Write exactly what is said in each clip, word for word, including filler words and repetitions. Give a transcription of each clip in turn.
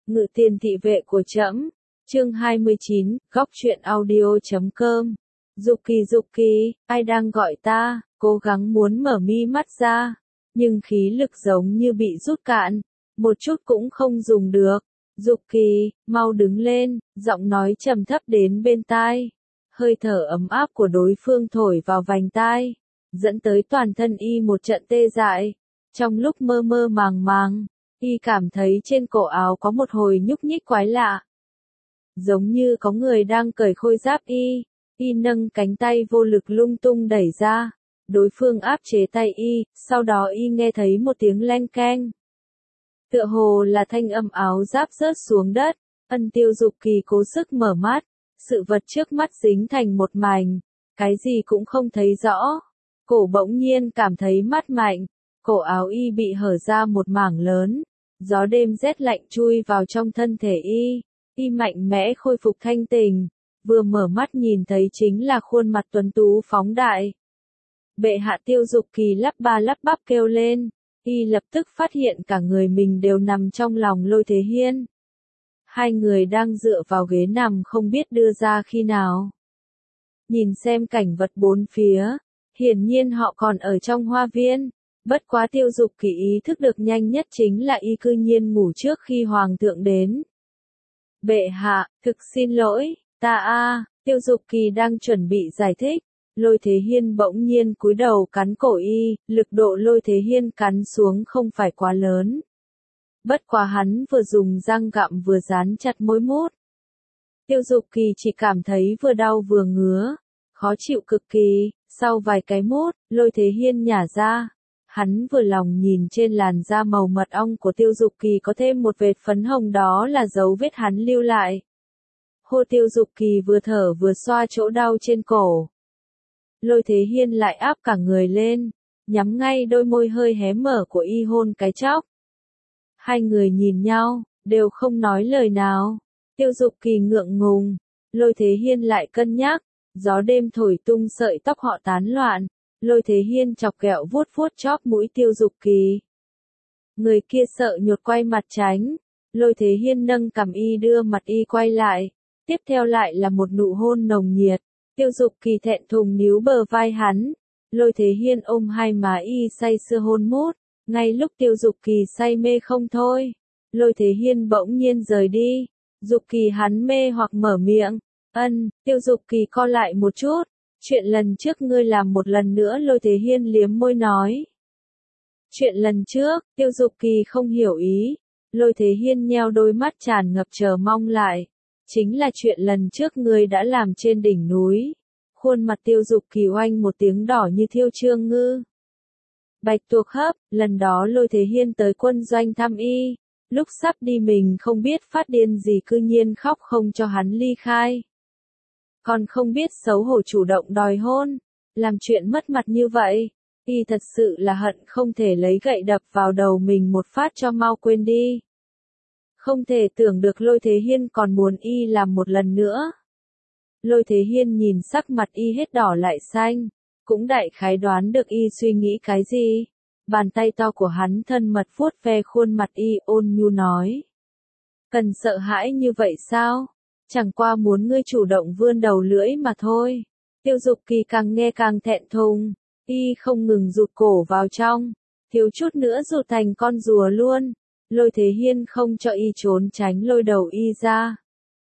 Ngự tiền thị vệ của trẫm. Chương hai mươi chín, góc truyện audio chấm com. Dục kỳ dục kỳ, ai đang gọi ta, cố gắng muốn mở mi mắt ra, nhưng khí lực giống như bị rút cạn, một chút cũng không dùng được. Dục kỳ, mau đứng lên, giọng nói trầm thấp đến bên tai. Hơi thở ấm áp của đối phương thổi vào vành tai, dẫn tới toàn thân y một trận tê dại. Trong lúc mơ mơ màng màng, y cảm thấy trên cổ áo có một hồi nhúc nhích quái lạ. Giống như có người đang cởi khôi giáp y, y nâng cánh tay vô lực lung tung đẩy ra. Đối phương áp chế tay y, sau đó y nghe thấy một tiếng leng keng. Tựa hồ là thanh âm áo giáp rớt xuống đất, Ân Tiêu Dục Kỳ cố sức mở mắt, sự vật trước mắt dính thành một mảnh, cái gì cũng không thấy rõ. Cổ bỗng nhiên cảm thấy mát mạnh, cổ áo y bị hở ra một mảng lớn, gió đêm rét lạnh chui vào trong thân thể y, y mạnh mẽ khôi phục thanh tình, vừa mở mắt nhìn thấy chính là khuôn mặt tuấn tú phóng đại. Bệ hạ. Tiêu Dục Kỳ lắp ba lắp bắp kêu lên, y lập tức phát hiện cả người mình đều nằm trong lòng Lôi Thế Hiên. Hai người đang dựa vào ghế nằm không biết đưa ra khi nào. Nhìn xem cảnh vật bốn phía, hiển nhiên họ còn ở trong hoa viên, bất quá Tiêu Dục Kỳ ý thức được nhanh nhất chính là y cư nhiên ngủ trước khi hoàng thượng đến. Bệ hạ, thực xin lỗi, ta a, Tiêu Dục Kỳ đang chuẩn bị giải thích. Lôi Thế Hiên bỗng nhiên cúi đầu cắn cổ y, lực độ Lôi Thế Hiên cắn xuống không phải quá lớn. Bất quá hắn vừa dùng răng gặm vừa dán chặt môi mút. Tiêu Dục Kỳ chỉ cảm thấy vừa đau vừa ngứa, khó chịu cực kỳ, sau vài cái mút, Lôi Thế Hiên nhả ra. Hắn vừa lòng nhìn trên làn da màu mật ong của Tiêu Dục Kỳ có thêm một vệt phấn hồng, đó là dấu vết hắn lưu lại. Hô. Tiêu Dục Kỳ vừa thở vừa xoa chỗ đau trên cổ. Lôi Thế Hiên lại áp cả người lên, nhắm ngay đôi môi hơi hé mở của y hôn cái chóc. Hai người nhìn nhau, đều không nói lời nào. Tiêu Dục Kỳ ngượng ngùng, Lôi Thế Hiên lại cân nhắc, gió đêm thổi tung sợi tóc họ tán loạn. Lôi Thế Hiên chọc ghẹo vuốt vuốt chóp mũi Tiêu Dục Kỳ. Người kia sợ nhột quay mặt tránh, Lôi Thế Hiên nâng cằm y đưa mặt y quay lại, tiếp theo lại là một nụ hôn nồng nhiệt. Tiêu Dục Kỳ thẹn thùng níu bờ vai hắn, Lôi Thế Hiên ôm hai má y say sưa hôn mút, ngay lúc Tiêu Dục Kỳ say mê không thôi, Lôi Thế Hiên bỗng nhiên rời đi. Dục Kỳ hắn mê hoặc mở miệng, ân, Tiêu Dục Kỳ co lại một chút, chuyện lần trước ngươi làm một lần nữa. Lôi Thế Hiên liếm môi nói. Chuyện lần trước, Tiêu Dục Kỳ không hiểu ý, Lôi Thế Hiên nheo đôi mắt tràn ngập chờ mong lại. Chính là chuyện lần trước ngươi đã làm trên đỉnh núi. Khuôn mặt Tiêu Dục Kỳ oanh một tiếng đỏ như thiêu trương ngư. Bạch tuộc hấp, lần đó Lôi Thế Hiên tới quân doanh thăm y, lúc sắp đi mình không biết phát điên gì cư nhiên khóc không cho hắn ly khai. Còn không biết xấu hổ chủ động đòi hôn, làm chuyện mất mặt như vậy, y thật sự là hận không thể lấy gậy đập vào đầu mình một phát cho mau quên đi. Không thể tưởng được Lôi Thế Hiên còn muốn y làm một lần nữa. Lôi Thế Hiên nhìn sắc mặt y hết đỏ lại xanh, cũng đại khái đoán được y suy nghĩ cái gì. Bàn tay to của hắn thân mật vuốt ve khuôn mặt y, ôn nhu nói. Cần sợ hãi như vậy sao? Chẳng qua muốn ngươi chủ động vươn đầu lưỡi mà thôi. Tiêu Dục Kỳ càng nghe càng thẹn thùng, y không ngừng rụt cổ vào trong, thiếu chút nữa rụt thành con rùa luôn. Lôi Thế Hiên không cho y trốn tránh, lôi đầu y ra,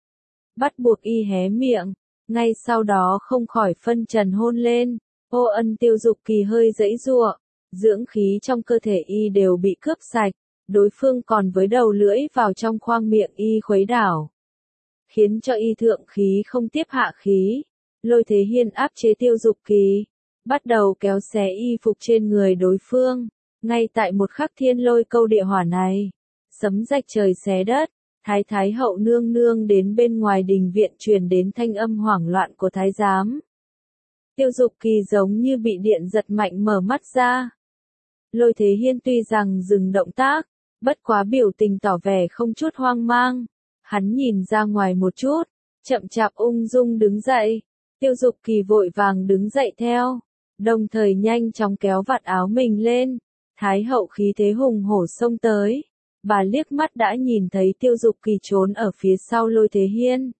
bắt buộc y hé miệng, ngay sau đó không khỏi phân trần hôn lên. Ô ân. Tiêu Dục Kỳ hơi giãy giụa, dưỡng khí trong cơ thể y đều bị cướp sạch, đối phương còn với đầu lưỡi vào trong khoang miệng y khuấy đảo, khiến cho y thượng khí không tiếp hạ khí. Lôi Thế Hiên áp chế Tiêu Dục Kỳ, bắt đầu kéo xé y phục trên người đối phương. Ngay tại một khắc thiên lôi câu địa hỏa này, sấm rạch trời xé đất, Thái Thái hậu nương nương đến bên ngoài đình viện truyền đến thanh âm hoảng loạn của thái giám. Tiêu Dục Kỳ giống như bị điện giật mạnh mở mắt ra. Lôi Thế Hiên tuy rằng dừng động tác, bất quá biểu tình tỏ vẻ không chút hoang mang. Hắn nhìn ra ngoài một chút, chậm chạp ung dung đứng dậy. Tiêu Dục Kỳ vội vàng đứng dậy theo, đồng thời nhanh chóng kéo vạt áo mình lên. Thái hậu khí thế hùng hổ xông tới, Bà liếc mắt đã nhìn thấy Tiêu Dục Kỳ trốn ở phía sau Lôi Thế Hiên.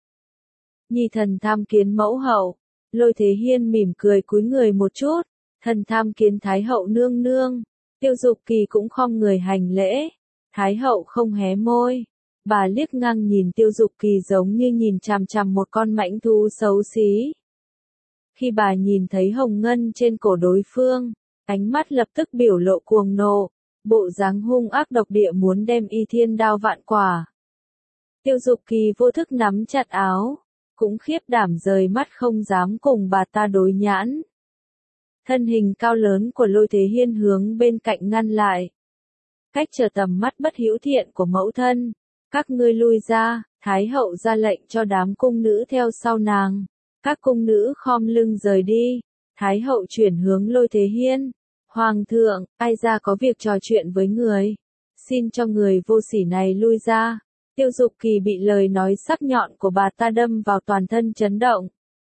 Nhi thần tham kiến mẫu hậu. Lôi Thế Hiên mỉm cười cúi người một chút. Thần tham kiến Thái hậu nương nương. Tiêu Dục Kỳ cũng khom người hành lễ. Thái hậu không hé môi. Bà liếc ngang nhìn Tiêu Dục Kỳ giống như nhìn chằm chằm một con mãnh thú xấu xí. Khi bà nhìn thấy hồng ngân trên cổ đối phương, ánh mắt lập tức biểu lộ cuồng nộ, bộ dáng hung ác độc địa muốn đem y thiên đao vạn quả. Tiêu Dục Kỳ vô thức nắm chặt áo, cũng khiếp đảm rời mắt không dám cùng bà ta đối nhãn. Thân hình cao lớn của Lôi Thế Hiên hướng bên cạnh ngăn lại. Cách trở tầm mắt bất hữu thiện của mẫu thân, các ngươi lui ra. Thái hậu ra lệnh cho đám cung nữ theo sau nàng. Các cung nữ khom lưng rời đi. Thái hậu chuyển hướng Lôi Thế Hiên. Hoàng thượng, ai ra có việc trò chuyện với người. Xin cho người vô sỉ này lui ra. Tiêu Dục Kỳ bị lời nói sắc nhọn của bà ta đâm vào toàn thân chấn động.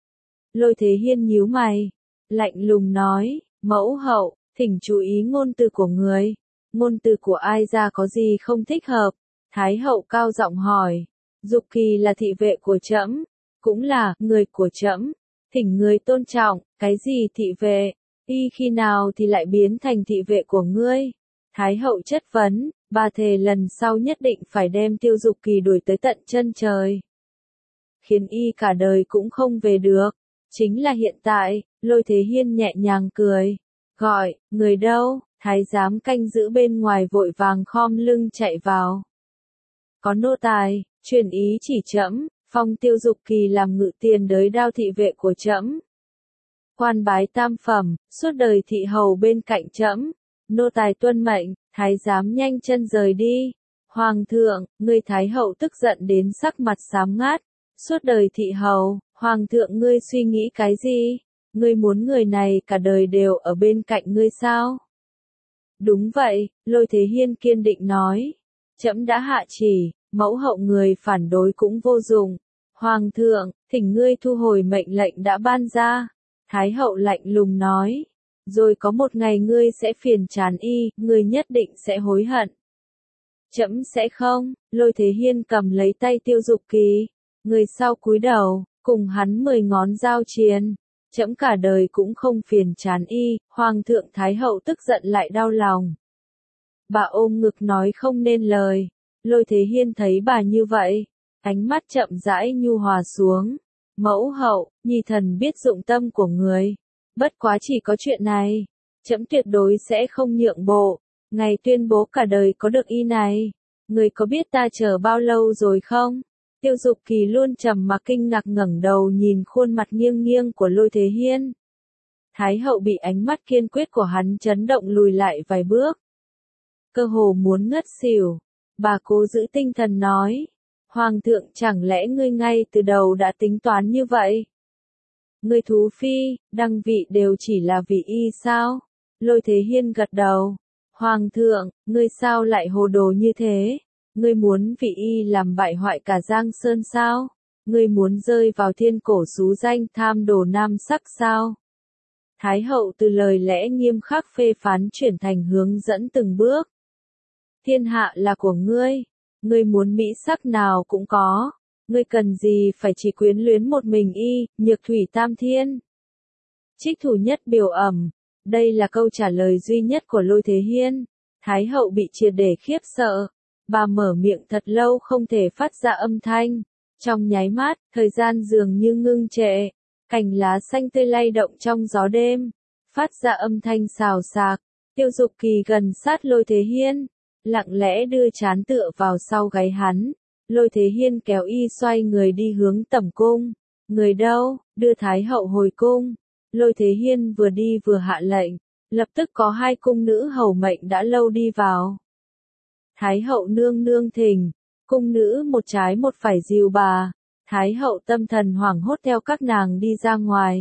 Lôi Thế Hiên nhíu mày, lạnh lùng nói, mẫu hậu, thỉnh chú ý ngôn từ của người. Ngôn từ của ai ra có gì không thích hợp? Thái hậu cao giọng hỏi. Dục Kỳ là thị vệ của trẫm, cũng là người của trẫm, thỉnh người tôn trọng. Cái gì thị vệ? Y khi nào thì lại biến thành thị vệ của ngươi? Thái hậu chất vấn. Bà thề lần sau nhất định phải đem Tiêu Dục Kỳ đuổi tới tận chân trời, khiến y cả đời cũng không về được. Chính là hiện tại. Lôi Thế Hiên nhẹ nhàng cười, gọi, người đâu? Thái giám canh giữ bên ngoài vội vàng khom lưng chạy vào. Có nô tài, truyền ý chỉ trẫm, phong Tiêu Dục Kỳ làm ngự tiền đới đao thị vệ của trẫm. Quan bái tam phẩm, suốt đời thị hầu bên cạnh trẫm. Nô tài tuân mệnh. Thái giám nhanh chân rời đi. Hoàng thượng, ngươi Thái hậu tức giận đến sắc mặt xám ngát. Suốt đời thị hầu, Hoàng thượng ngươi suy nghĩ cái gì? Ngươi muốn người này cả đời đều ở bên cạnh ngươi sao? Đúng vậy, Lôi Thế Hiên kiên định nói. Trẫm đã hạ chỉ, mẫu hậu người phản đối cũng vô dụng. Hoàng thượng, thỉnh ngươi thu hồi mệnh lệnh đã ban ra. Thái hậu lạnh lùng nói. Rồi có một ngày ngươi sẽ phiền chán y, ngươi nhất định sẽ hối hận. Trẫm sẽ không. Lôi Thế Hiên cầm lấy tay Tiêu Dục Kỳ. Người sau cúi đầu, cùng hắn mười ngón giao chiến. Trẫm cả đời cũng không phiền chán y. Hoàng thượng Thái hậu tức giận lại đau lòng. Bà ôm ngực nói không nên lời. Lôi Thế Hiên thấy bà như vậy, ánh mắt chậm rãi nhu hòa xuống. Mẫu hậu, nhi thần biết dụng tâm của người. Bất quá chỉ có chuyện này, trẫm tuyệt đối sẽ không nhượng bộ. Ngày tuyên bố cả đời có được y này, người có biết ta chờ bao lâu rồi không? Tiêu Dục Kỳ luôn trầm mặc kinh ngạc ngẩng đầu nhìn khuôn mặt nghiêng nghiêng của Lôi Thế Hiên. Thái hậu bị ánh mắt kiên quyết của hắn chấn động lùi lại vài bước. Cơ hồ muốn ngất xỉu. Bà cố giữ tinh thần nói. Hoàng thượng chẳng lẽ ngươi ngay từ đầu đã tính toán như vậy? Ngươi thú phi, đăng vị đều chỉ là vì y sao? Lôi Thế Hiên gật đầu. Hoàng thượng, ngươi sao lại hồ đồ như thế? Ngươi muốn vì y làm bại hoại cả Giang Sơn sao? Ngươi muốn rơi vào thiên cổ xú danh tham đồ nam sắc sao? Thái hậu từ lời lẽ nghiêm khắc phê phán chuyển thành hướng dẫn từng bước. Thiên hạ là của ngươi. Ngươi muốn mỹ sắc nào cũng có. Ngươi cần gì phải chỉ quyến luyến một mình y, nhược thủy tam thiên. Trích thủ nhất biểu ẩm. Đây là câu trả lời duy nhất của Lôi Thế Hiên. Thái hậu bị triệt để khiếp sợ. Bà mở miệng thật lâu không thể phát ra âm thanh. Trong nháy mắt, thời gian dường như ngưng trệ. Cành lá xanh tươi lay động trong gió đêm. Phát ra âm thanh xào xạc. Tiêu Dục Kỳ gần sát Lôi Thế Hiên. Lặng lẽ đưa trán tựa vào sau gáy hắn. Lôi Thế Hiên kéo y xoay người đi hướng tẩm cung. Người đâu? Đưa Thái hậu hồi cung. Lôi Thế Hiên vừa đi vừa hạ lệnh. Lập tức có hai cung nữ hầu mệnh đã lâu đi vào. Thái hậu nương nương thỉnh. Cung nữ một trái một phải dìu bà. Thái hậu tâm thần hoảng hốt theo các nàng đi ra ngoài.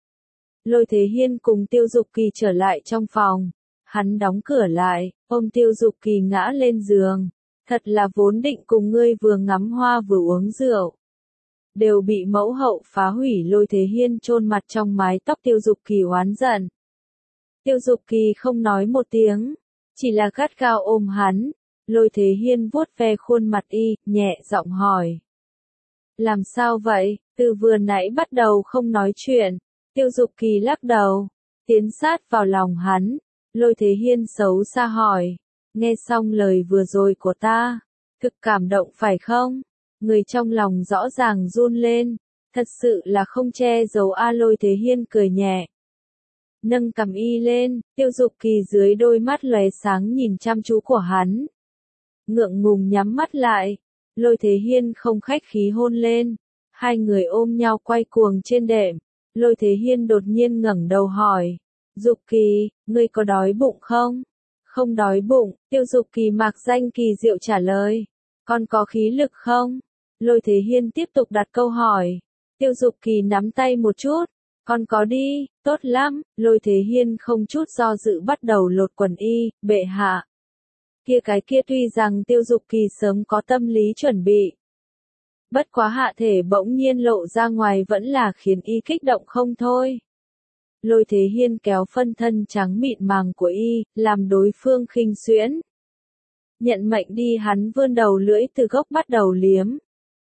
Lôi Thế Hiên cùng Tiêu Dục Kỳ trở lại trong phòng. Hắn đóng cửa lại, ôm Tiêu Dục Kỳ ngã lên giường. Thật là vốn định cùng ngươi vừa ngắm hoa vừa uống rượu. Đều bị mẫu hậu phá hủy. Lôi Thế Hiên chôn mặt trong mái tóc Tiêu Dục Kỳ oán giận. Tiêu Dục Kỳ không nói một tiếng, chỉ là gắt gao ôm hắn. Lôi Thế Hiên vuốt ve khuôn mặt y, nhẹ giọng hỏi. Làm sao vậy, từ vừa nãy bắt đầu không nói chuyện. Tiêu Dục Kỳ lắc đầu, tiến sát vào lòng hắn. Lôi Thế Hiên xấu xa hỏi. Nghe xong lời vừa rồi của ta, thực cảm động phải không? Người trong lòng rõ ràng run lên. Thật sự là không che giấu a. Lôi Thế Hiên cười nhẹ. Nâng cằm y lên, Tiêu Dục Kỳ dưới đôi mắt lóe sáng nhìn chăm chú của hắn. Ngượng ngùng nhắm mắt lại. Lôi Thế Hiên không khách khí hôn lên. Hai người ôm nhau quay cuồng trên đệm. Lôi Thế Hiên đột nhiên ngẩng đầu hỏi. Dục Kỳ, ngươi có đói bụng không? Không đói bụng, Tiêu Dục Kỳ mạc danh kỳ diệu trả lời. Con có khí lực không? Lôi Thế Hiên tiếp tục đặt câu hỏi. Tiêu Dục Kỳ nắm tay một chút. Con có đi, tốt lắm. Lôi Thế Hiên không chút do dự bắt đầu lột quần y, bệ hạ. Kia cái kia tuy rằng Tiêu Dục Kỳ sớm có tâm lý chuẩn bị. Bất quá hạ thể bỗng nhiên lộ ra ngoài vẫn là khiến y kích động không thôi. Lôi Thế Hiên kéo phân thân trắng mịn màng của y, làm đối phương khinh xuyễn. Nhận mệnh đi, hắn vươn đầu lưỡi từ gốc bắt đầu liếm.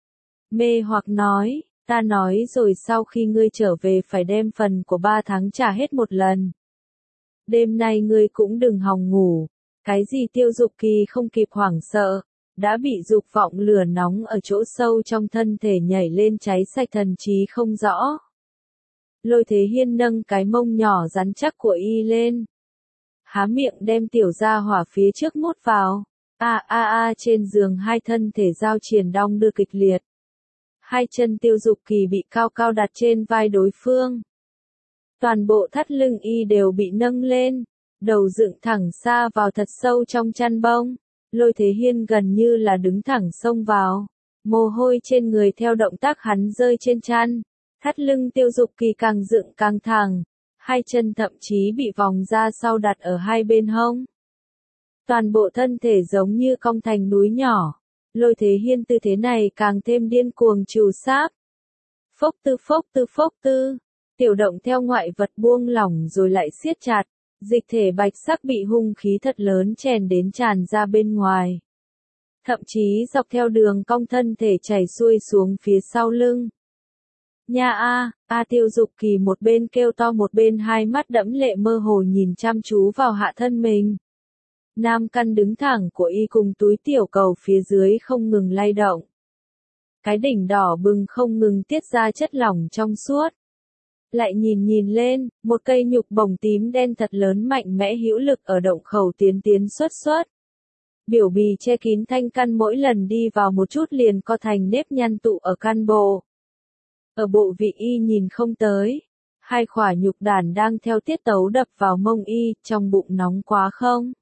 Mê hoặc nói, ta nói rồi sau khi ngươi trở về phải đem phần của ba tháng trả hết một lần. Đêm nay ngươi cũng đừng hòng ngủ. Cái gì? Tiêu Dục Kỳ không kịp hoảng sợ, đã bị dục vọng lửa nóng ở chỗ sâu trong thân thể nhảy lên cháy sạch thần trí không rõ. Lôi Thế Hiên nâng cái mông nhỏ rắn chắc của y lên. Há miệng đem tiểu gia hỏa phía trước mút vào. A a a trên giường hai thân thể giao triền đong đưa kịch liệt. Hai chân Tiêu Dục Kỳ bị cao cao đặt trên vai đối phương. Toàn bộ thắt lưng y đều bị nâng lên. Đầu dựng thẳng xa vào thật sâu trong chăn bông. Lôi Thế Hiên gần như là đứng thẳng xông vào. Mồ hôi trên người theo động tác hắn rơi trên chăn. Thắt lưng Tiêu Dục Kỳ càng dựng càng thẳng. Hai chân thậm chí bị vòng ra sau đặt ở hai bên hông. Toàn bộ thân thể giống như cong thành núi nhỏ. Lôi Thế Hiên tư thế này càng thêm điên cuồng trù sáp. Phốc tư phốc tư phốc tư. Tiểu động theo ngoại vật buông lỏng rồi lại siết chặt. Dịch thể bạch sắc bị hung khí thật lớn chèn đến tràn ra bên ngoài. Thậm chí dọc theo đường cong thân thể chảy xuôi xuống phía sau lưng. Nha a, a Tiêu Dục Kỳ một bên kêu to một bên hai mắt đẫm lệ mơ hồ nhìn chăm chú vào hạ thân mình. Nam căn đứng thẳng của y cùng túi tiểu cầu phía dưới không ngừng lay động. Cái đỉnh đỏ bừng không ngừng tiết ra chất lỏng trong suốt. Lại nhìn nhìn lên, một cây nhục bồng tím đen thật lớn mạnh mẽ hữu lực ở động khẩu tiến tiến xuất xuất. Biểu bì che kín thanh căn mỗi lần đi vào một chút liền co thành nếp nhăn tụ ở căn bộ. Ở bộ vị y nhìn không tới. Hai khỏa nhục đàn đang theo tiết tấu đập vào mông y, trong bụng nóng quá không?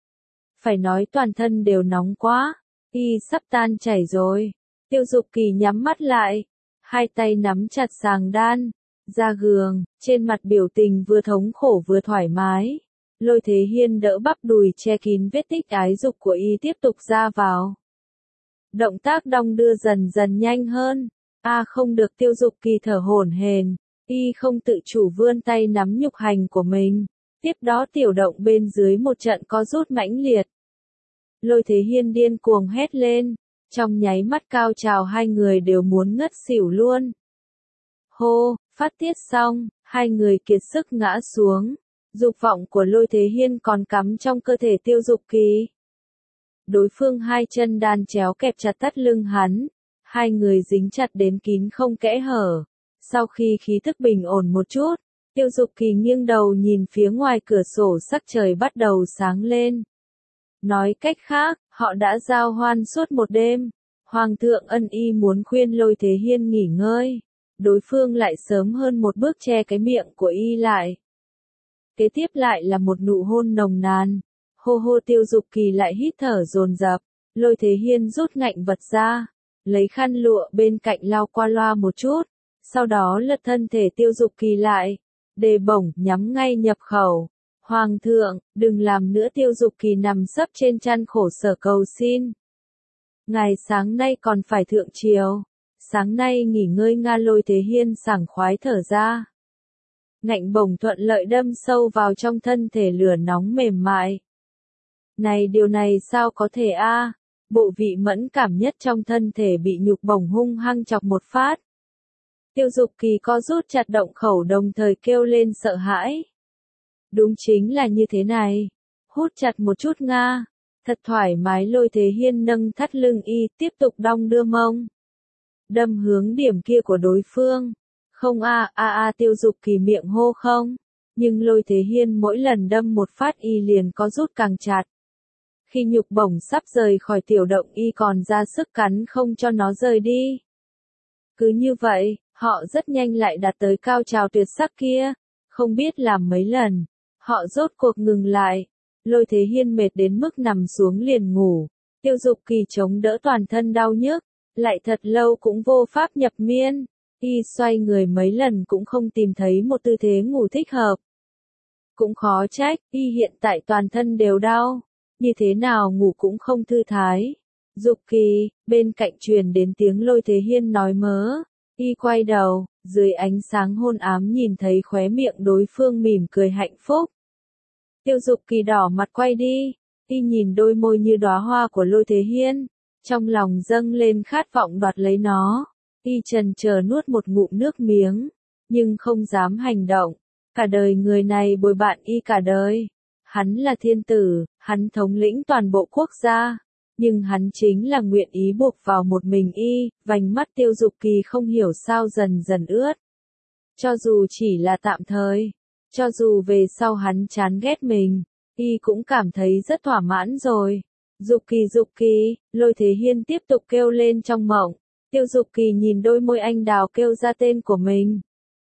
Phải nói toàn thân đều nóng quá. Y sắp tan chảy rồi. Tiêu Dục Kỳ nhắm mắt lại. Hai tay nắm chặt sàng đan. Ra gường, trên mặt biểu tình vừa thống khổ vừa thoải mái. Lôi Thế Hiên đỡ bắp đùi che kín vết tích ái dục của y tiếp tục ra vào. Động tác đong đưa dần dần nhanh hơn. A à không được, Tiêu Dục Kỳ thở hổn hển, y không tự chủ vươn tay nắm nhục hành của mình. Tiếp đó tiểu động bên dưới một trận co rút mãnh liệt. Lôi Thế Hiên điên cuồng hét lên, trong nháy mắt cao trào hai người đều muốn ngất xỉu luôn. Hô, phát tiết xong, hai người kiệt sức ngã xuống. Dục vọng của Lôi Thế Hiên còn cắm trong cơ thể Tiêu Dục Kỳ. Đối phương hai chân đan chéo kẹp chặt thắt lưng hắn. Hai người dính chặt đến kín không kẽ hở. Sau khi khí thức bình ổn một chút, Tiêu Dục Kỳ nghiêng đầu nhìn phía ngoài cửa sổ, sắc trời bắt đầu sáng lên. Nói cách khác, họ đã giao hoan suốt một đêm. Hoàng thượng ân y muốn khuyên Lôi Thế Hiên nghỉ ngơi. Đối phương lại sớm hơn một bước che cái miệng của y lại. Kế tiếp lại là một nụ hôn nồng nàn. Hô hô, Tiêu Dục Kỳ lại hít thở dồn dập. Lôi Thế Hiên rút ngạnh vật ra, lấy khăn lụa bên cạnh lau qua loa một chút, sau đó lật thân thể Tiêu Dục Kỳ lại, đề bổng nhắm ngay nhập khẩu. Hoàng thượng, đừng làm nữa. Tiêu Dục Kỳ nằm sấp trên chăn khổ sở cầu xin. Ngày sáng nay còn phải thượng triều. Sáng nay nghỉ ngơi nga. Lôi Thế Hiên sảng khoái thở ra. Ngạnh bổng thuận lợi đâm sâu vào trong thân thể lửa nóng mềm mại. Này điều này sao có thể a? Bộ vị mẫn cảm nhất trong thân thể bị nhục bổng hung hăng chọc một phát. Tiêu Dục Kỳ co rút chặt động khẩu đồng thời kêu lên sợ hãi. Đúng chính là như thế này. Hút chặt một chút nga. Thật thoải mái. Lôi Thế Hiên nâng thắt lưng y tiếp tục đong đưa mông. Đâm hướng điểm kia của đối phương. Không a a a Tiêu Dục Kỳ miệng hô không. Nhưng Lôi Thế Hiên mỗi lần đâm một phát y liền có rút càng chặt. Khi nhục bổng sắp rời khỏi tiểu động y còn ra sức cắn không cho nó rời đi. Cứ như vậy, họ rất nhanh lại đạt tới cao trào tuyệt sắc kia. Không biết làm mấy lần, họ rốt cuộc ngừng lại. Lôi Thế Hiên mệt đến mức nằm xuống liền ngủ. Tiêu Dục Kỳ chống đỡ toàn thân đau nhức, lại thật lâu cũng vô pháp nhập miên. Y xoay người mấy lần cũng không tìm thấy một tư thế ngủ thích hợp. Cũng khó trách, y hiện tại toàn thân đều đau. Như thế nào ngủ cũng không thư thái. Dục Kỳ, bên cạnh truyền đến tiếng Lôi Thế Hiên nói mớ. Y quay đầu, dưới ánh sáng hôn ám nhìn thấy khóe miệng đối phương mỉm cười hạnh phúc. Tiêu Dục Kỳ đỏ mặt quay đi. Y nhìn đôi môi như đóa hoa của Lôi Thế Hiên. Trong lòng dâng lên khát vọng đoạt lấy nó. Y chần chờ nuốt một ngụm nước miếng. Nhưng không dám hành động. Cả đời người này bồi bạn y cả đời. Hắn là thiên tử, hắn thống lĩnh toàn bộ quốc gia. Nhưng hắn chính là nguyện ý buộc vào một mình y, vành mắt Tiêu Dục Kỳ không hiểu sao dần dần ướt. Cho dù chỉ là tạm thời, cho dù về sau hắn chán ghét mình, y cũng cảm thấy rất thỏa mãn rồi. Dục Kỳ Dục Kỳ, Lôi Thế Hiên tiếp tục kêu lên trong mộng. Tiêu Dục Kỳ nhìn đôi môi anh đào kêu ra tên của mình.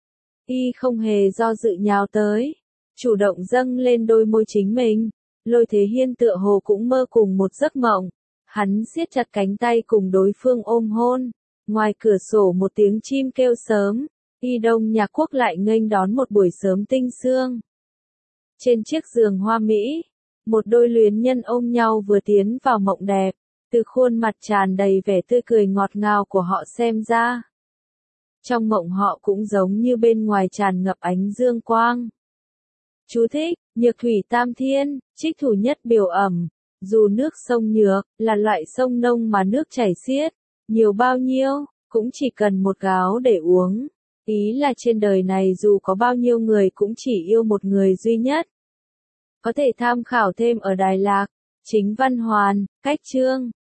Y không hề do dự nhào tới, chủ động dâng lên đôi môi chính mình. Lôi Thế Hiên tựa hồ cũng mơ cùng một giấc mộng. Hắn siết chặt cánh tay cùng đối phương ôm hôn. Ngoài cửa sổ một tiếng chim kêu sớm. Y Đông Nhạc Quốc lại nghênh đón một buổi sớm tinh sương. Trên chiếc giường hoa mỹ, một đôi luyến nhân ôm nhau vừa tiến vào mộng đẹp. Từ khuôn mặt tràn đầy vẻ tươi cười ngọt ngào của họ xem ra. Trong mộng họ cũng giống như bên ngoài tràn ngập ánh dương quang. Chú thích, Nhược Thủy Tam Thiên, trích thủ nhất biểu ẩm. Dù nước sông Nhược, là loại sông nông mà nước chảy xiết, nhiều bao nhiêu, cũng chỉ cần một gáo để uống. Ý là trên đời này dù có bao nhiêu người cũng chỉ yêu một người duy nhất. Có thể tham khảo thêm ở Đài Lạc, Chính Văn Hoàn, Cách Chương.